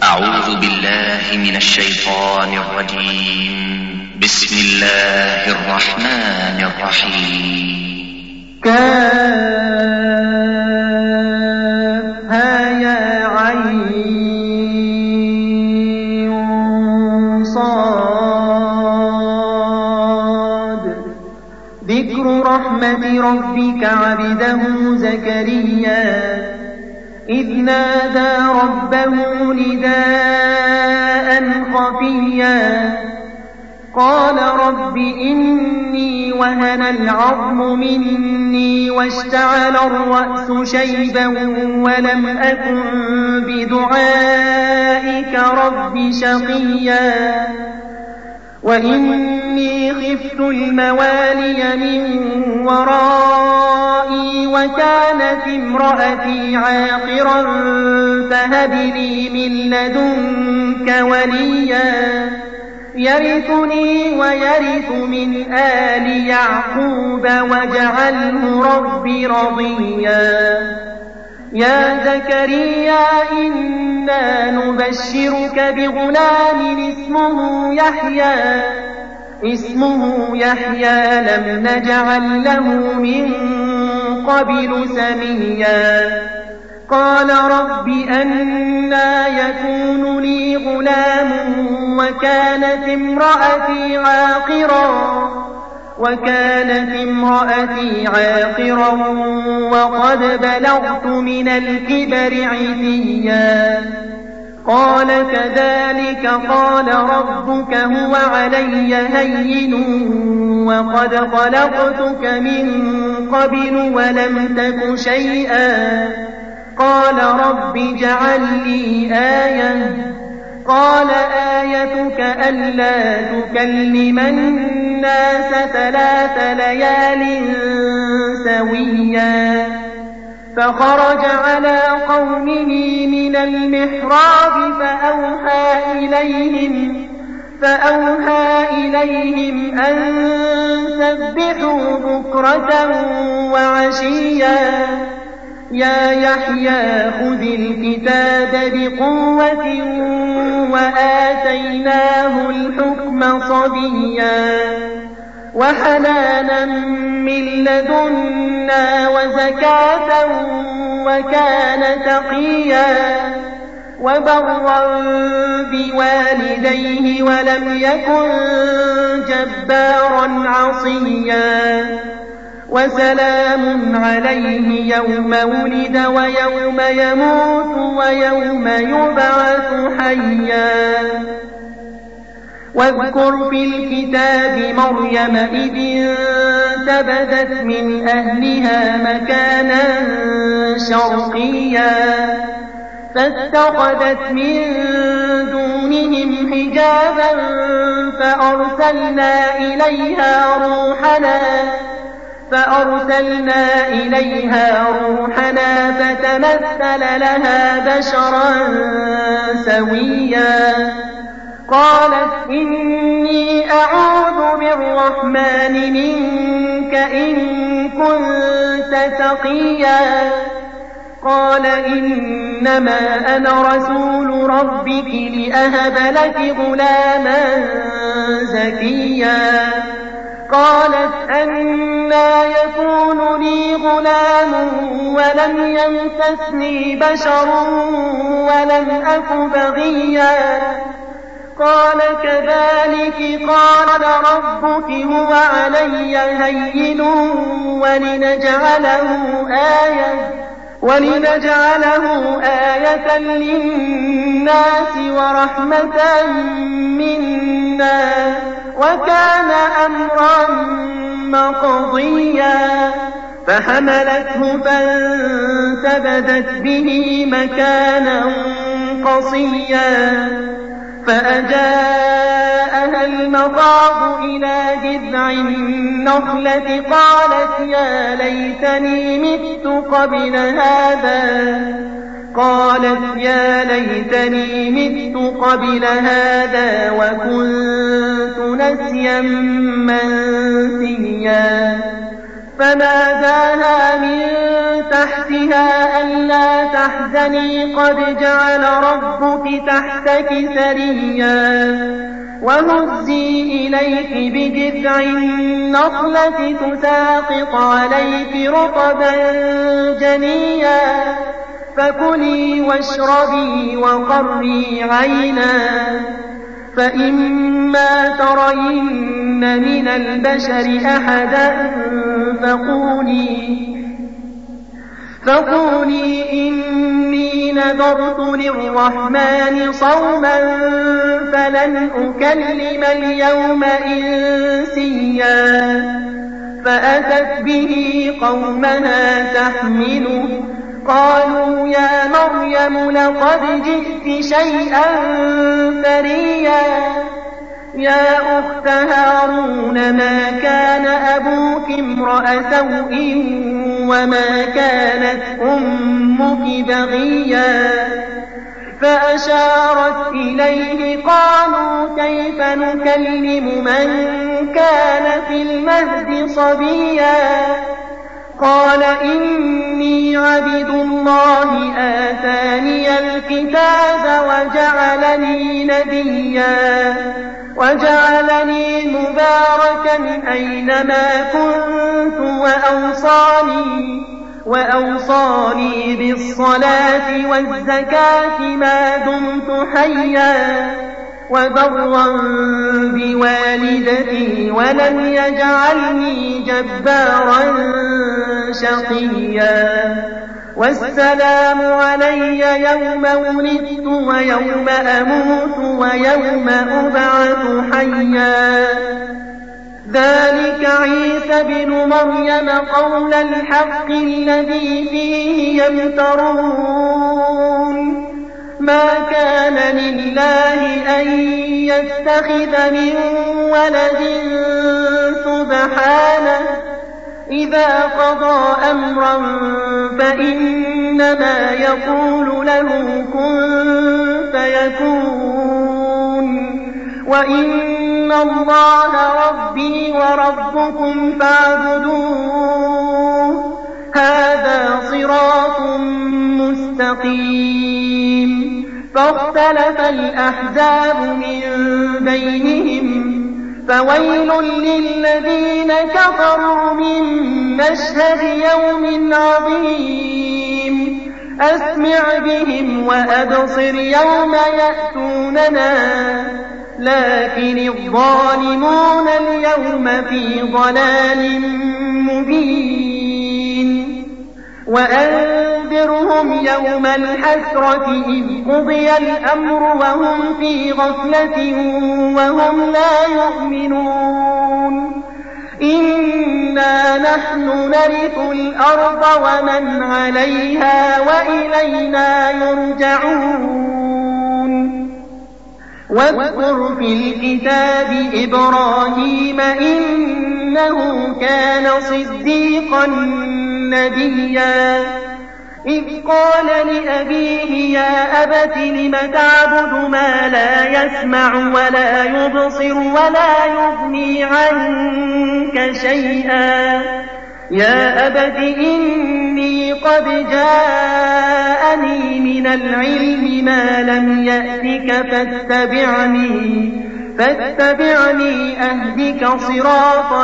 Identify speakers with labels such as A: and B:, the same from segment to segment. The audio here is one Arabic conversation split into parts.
A: أعوذ بالله من الشيطان الرجيم. بسم الله الرحمن الرحيم.
B: كافها يا عين صاد. ذكر رحمة ربك عبده زكريا إذ نادى ربه نداء خفيا قال رب إني وهن العظم مني واشتعل الرأس شيبا ولم أكن بدعائك رب شقيا وإني خفت الموالي من ورائي وكانت امرأتي عاقرا فهب لي من لدنك وليا يرثني ويرث من آل يعقوب واجعله رب رضيا. يا زكريا إنا نبشرك بغلام اسمه يحيى لم نجعل له من قبل سميا. قال رب أنى يكون لي غلام وكانت امرأتي عاقرا وقد بلغت من الكبر عتيا. قال كذلك قال ربك هو علي هين وقد خلقتك من قبل ولم تك شيئا. قال رب اجعل لي آية. قال آيتك ألا تكلم الناس 3 ليال سويا. فخرج على قومه من المحراب فأوحى إليهم أن سبحوا بكرة وعشيا. يا يحيى خذ الكتاب بقوة وآتيناه الحكم صبيا وحنانا من لدنا وزكاة وكان تقيا وبرا بوالديه ولم يكن جبارا عصيا. وسلام عليه يوم ولد ويوم يموت ويوم يبعث حيا. واذكر في الكتاب مريم إذ انتبذت من أهلها مكانا شرقيا فاتخذت من دونهم حجابا فأرسلنا إليها روحنا فتمثل لها بشرا سويا. قالت إني أعوذ بالرحمن منك إن كنت تقيا. قال إنما أنا رسول ربك لأهب لك غلاما زكيا. قالت أنى يكون لي غلام ولم يمسسني بشر ولم أك بغيا. قال كذلك قال ربك هو علي هين ولنجعله آية للناس ورحمة منا وكان أمرا مقضيا. فحملته فانتبذت به مكانا قصيا فأجاءها المخاض إلى جذع النخلة قالت يا ليتني مت قبل هذا وكنت نسيا منسيا. فناداها من تحتها ألا تحزني قد جعل ربك تحتك سريا وهزي إليك بجذع النخلة تساقط عليك رطبا جنيا فكلي واشربي وقري عينا فإما ترين من البشر أحدا فقولي إني نذرت للرحمن صوما فلن أكلم اليوم إنسيا فأتت به قومها تحمله قالوا يا مريم لقد جئت شيئا فريا يا أخت هارون ما كان أبوك امرأ سوء وما كانت أمك بغيا فأشارت إليه قالوا كيف نكلم من كان في المهد صبيا قال إني عبد الله آتاني الكتاب وجعلني نبيا وجعلني مباركا أينما كنت وأوصاني بالصلاة والزكاة ما دمت حيا وبرا بوالدتي ولم يجعلني جبارا شقيا والسلام علي يوم ولدت ويوم أموت ويوم أبعث حيا ذلك عيسى بن مريم قول الحق الذي فيه يمترون ما كان لله أن يتخذ من ولد سبحانه إذا قضى أمرا فإنما يقول له كن فيكون وإن الله ربي وربكم فاعبدوه هذا صراط مستقيم فاختلف الأحزاب من بينهم فويل للذين كفروا من مشهد يوم عظيم أسمع بهم وأبصر يوم يأتوننا لكن الظالمون اليوم في ضلال مبين وأنذرهم يوم الحسرة إذ قضي الأمر وهم في غفلة وهم لا يؤمنون إنا نحن نرث الأرض ومن عليها وإلينا يرجعون واذكر في الكتاب إبراهيم إنه كان صديقا نبيا إذ قال لأبيه يا أبت لم تعبد ما لا يسمع ولا يبصر ولا يغني عنك شيئا يا أبت إني قد جاءني من العلم ما لم يأتك فاتبعني أهدك صراطا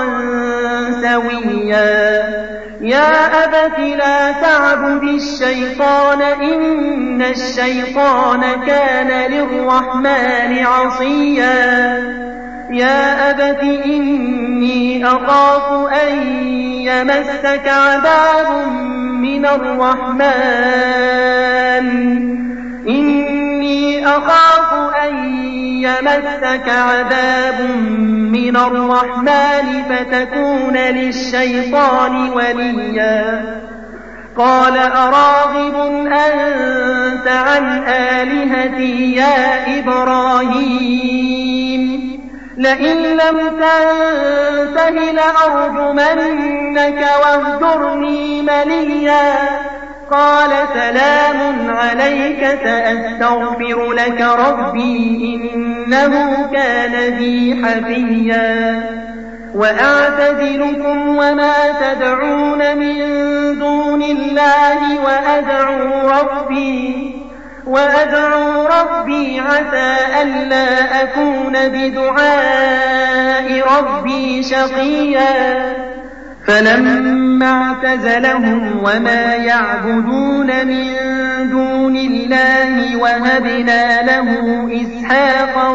B: سويا يا أبت لا تعبد الشيطان إن الشيطان كان للرحمن عصيا يا أبت إني أخاف أن يمسك عذاب من الرحمن فتكون للشيطان وليا قال أراغب أنت عن آلهتي يا إبراهيم لئن لم تنته لأرجمنك واهجرني مليا قال سلام عليك سأستغفر لك ربي إنه كان بي حفيا وأعتزلكم وما تدعون من دون الله وأدعو ربي عسى ألا أكون بدعاء ربي شقيا فلما اعتزلهم وما يعبدون من دون الله وهبنا له إسحاق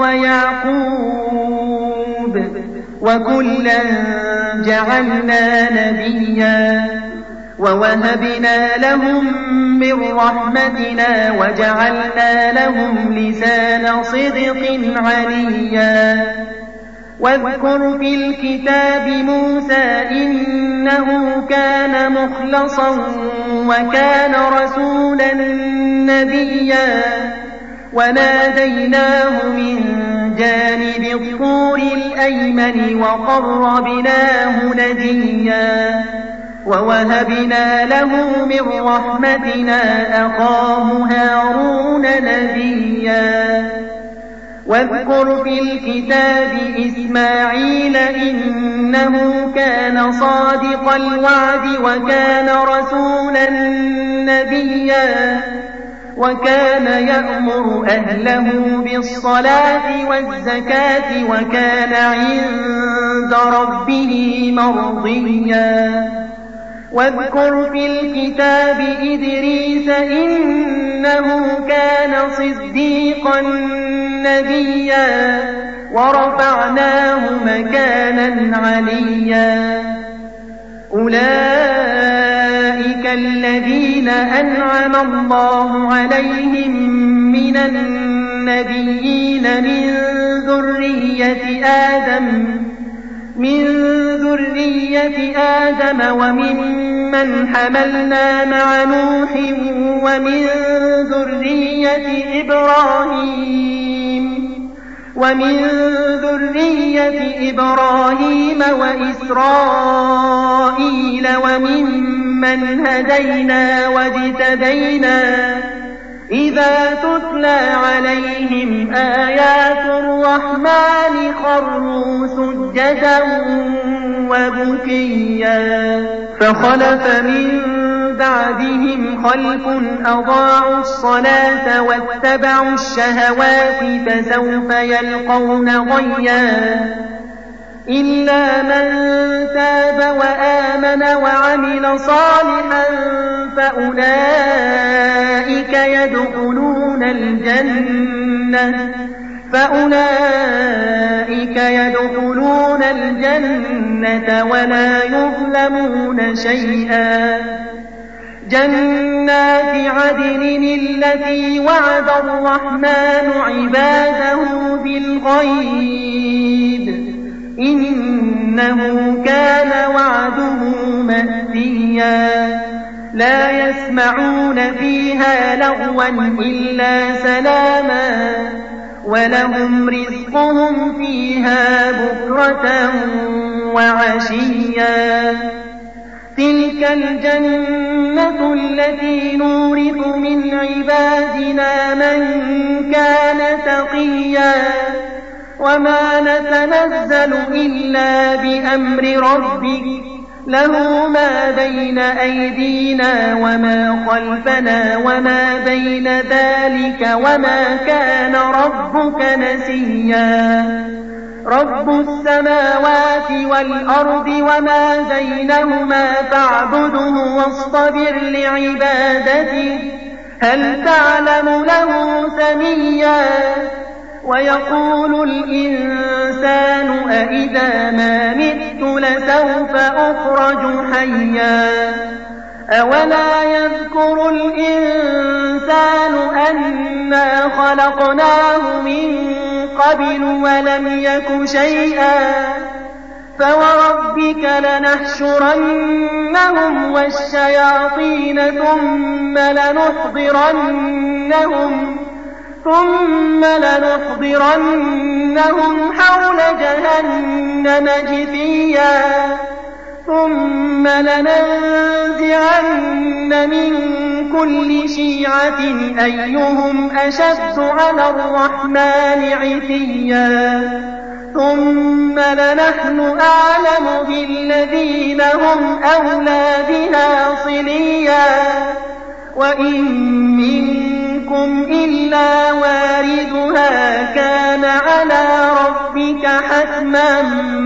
B: ويعقوب وكلا جعلنا نبيا ووهبنا لهم من رحمتنا وجعلنا لهم لسان صدق عليا واذكر في الكتاب موسى إنه كان مخلصا وكان رسولا نبيا وناديناه من جانب الطور الأيمن وقربناه نجيا ووهبنا له من رحمتنا أخاه هارون نبيا واذكر في الكتاب إسماعيل إنه كان صادق الوعد وكان رسولا نبيا وكان يأمر أهله بالصلاة والزكاة وكان عند ربه مرضيا واذكر في الكتاب إدريس إنه كان صديقا نبيا ورفعناه مكانا عليا أولئك الذين أنعم الله عليهم من النبيين من ذرية آدم وممن حملنا مع نوح ومن ذرية إبراهيم وإسرائيل وممن هدينا واجتبينا إذا تتلى عليهم آيات الرحمن خروا سجدا وبكيا فخلف من بعدهم خلف أضاعوا الصلاة واتبعوا الشهوات فسوف يلقون غيا إلا من تاب وآمن وعمل صالحا فأولئك يدخلون الجنة ولا يظلمون شيئا جنات عدن التي وعد الرحمن عباده بالغيب إنه كان وعده مأتيا لا يسمعون فيها لغوا إلا سلاما ولهم رزقهم فيها بكرة وعشيا تلك الجنة التي نورث من عبادنا من كان تقيا وما نتنزل إلا بأمر ربك له ما بين أيدينا وما خلفنا وما بين ذلك وما كان ربك نسيا رب السماوات والأرض وما بينهما فاعبده واصطبر لعبادته هل تعلم له سميا ويقول الإنسان أإذا ما مت لسوف أخرج حيا أولا يذكر الإنسان أنا خلقناه من قبل ولم يك شيئا فوربك لنحشرنهم والشياطين ثم لنحضرنهم حول جهنم جثيا ثم لننزعن من كل شيعة أيهم أشد على الرحمن عتيا ثم لنحن أعلم بالذين هم أولى بها صليا وإن منكم إلا واردها كان على ربك حتما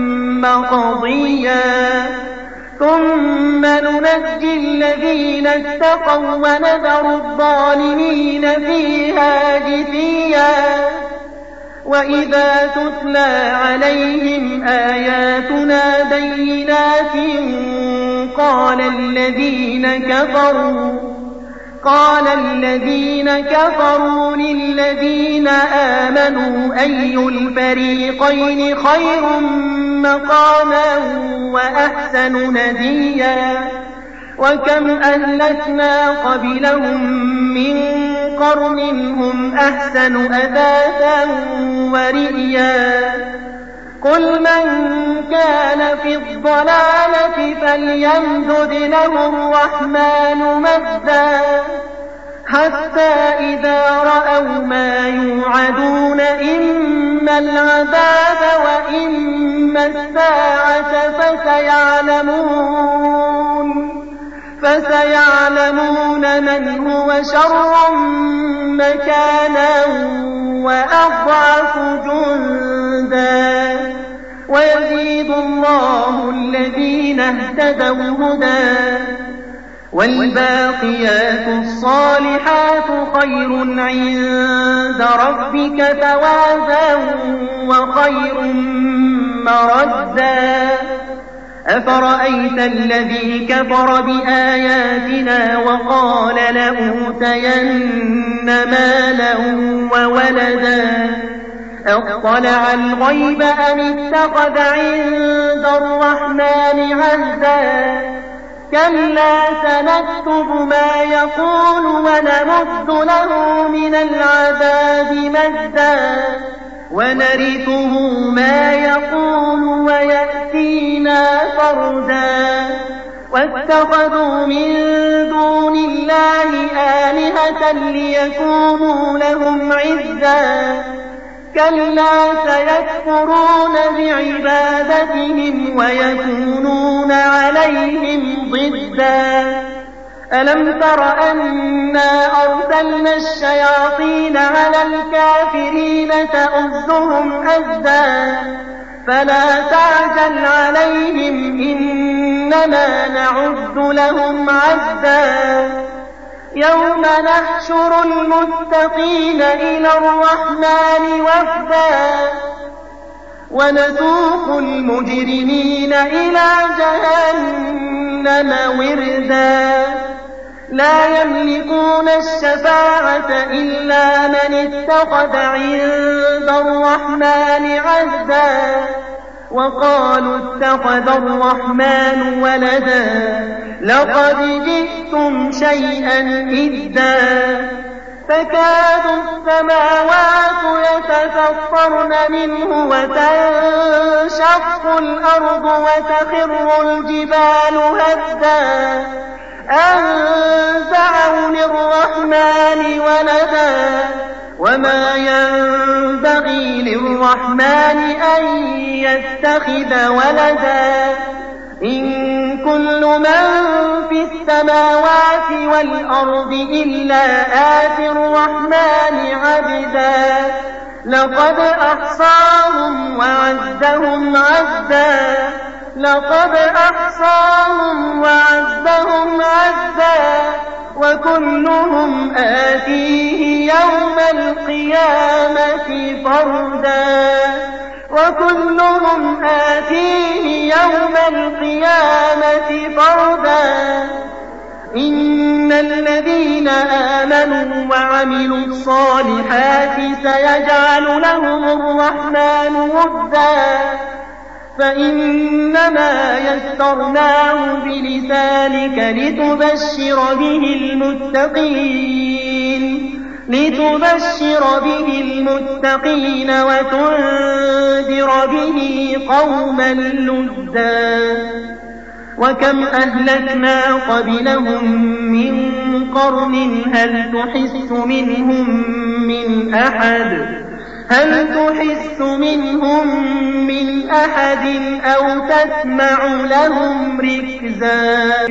B: مقضيا ثم ننجي الذين اتقوا ونذر الظالمين فيها جثيا وإذا تتلى عليهم آياتنا بينات قال الذين كفروا للذين آمنوا أي الفريقين خير مقاما وأحسن نديا وكم أهلكنا قبلهم من قرن هم أحسن أثاثا ورئيا قل من كان في الضلالة فليمدد له الرحمن مدا حتى إذا رأوا ما يوعدون إما العذاب وإما الساعة فسيعلمون من هو شر مكانا وأضعف جندا ويزيد الله الذين اهتدوا هدى والباقيات الصالحات خير عند ربك ثوابا وخير مردا أفرأيت الذي كفر بآياتنا وقال لأوتين مالا وولدا أطلع الغيب أم اتخذ عند الرحمن عهدا كلا سنكتب ما يقول ونمد له من العذاب مدا ونرثه ما يقول ويأتينا فردا واتخذوا من دون الله آلهة ليكونوا لهم عزا كلا سيكفرون بعبادتهم ويكونون عليهم ضدا ألم تر أنا أرسلنا الشياطين على الكافرين تؤزهم أزا فلا تعجل عليهم إنما نعد لهم عدا يوم نحشر المتقين إلى الرحمن وفدا ونسوق المجرمين إلى جهنم وردا لا يملكون الشفاعة إلا من اتخذ عند الرحمن عهدا وقالوا اتخذ الرحمن ولدا لقد جئتم شيئا إدا تكاد السماوات يتفطرن منه وتنشق الأرض وتخر الجبال هدا أن دعوا للرحمن ولدا وما ينبغي للرحمن أن يتخذ ولدا إن كل من في السماوات والأرض إلا آتي الرحمن عبدا لقد أحصاهم وعدهم عدا وكلهم آتيه يوم القيامة فردا إن الذين آمنوا وعملوا الصالحات سيجعل لهم الرحمن ودا فإنما يسرناه بلسانك لتبشر به المتقين وتنذر به قوما لدا وكم أهلكنا قبلهم من قرن هل تحس منهم من أحد أو تسمع لهم ركزا